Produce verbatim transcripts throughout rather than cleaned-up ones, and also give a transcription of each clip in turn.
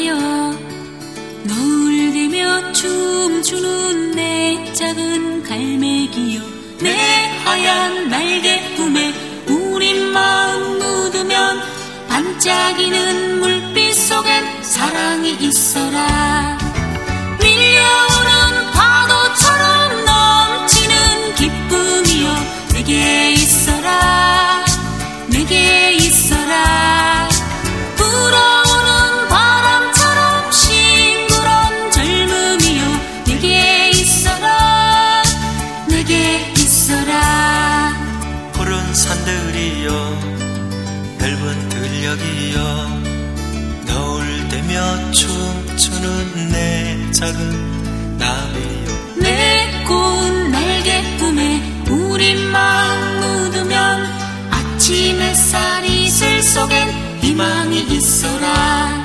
소망이여 노을 되며 춤추는 내 작은 갈매기여 내 하얀 날개 꿈에 우린 마음 묻으면 반짝이는 물빛 속엔 사랑이 있어라. 밀려오는 파도처럼 넘치는 기쁨이여 내게 있어라. 내게 있어라. 불어오는 바람처럼 싱그런 젊음이여 내게 있어라. 내게 있어라. 푸른 산들이여 넓은 들녘이여 노을 되며 춤추는 내 작은 나비여 내 고운 날개 꿈에 우린 마음 묻으면 아침 햇살이 이슬 속엔 희망이 있어라.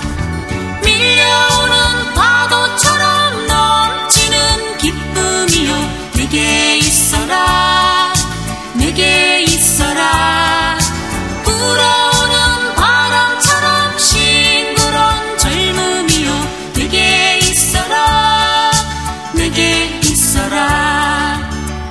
밀려오는 파도처럼 넘치는 기쁨이여 내게 있어라. 내게 있어라. 불어오는 바람처럼 싱그런 젊음이여 내게 있어라. 내게 있어라.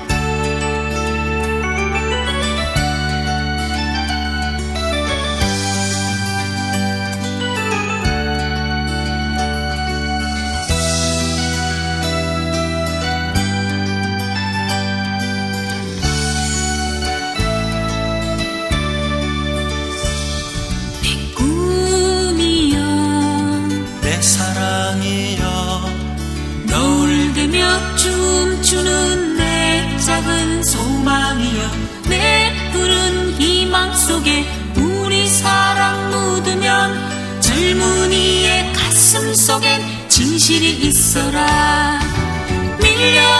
사랑이여 노을 되며 춤추는 내 작은 소망이여 내 푸른 희망 속에 우리 사랑 묻으면 젊은이의 가슴 속엔 진실이 있어라. 밀려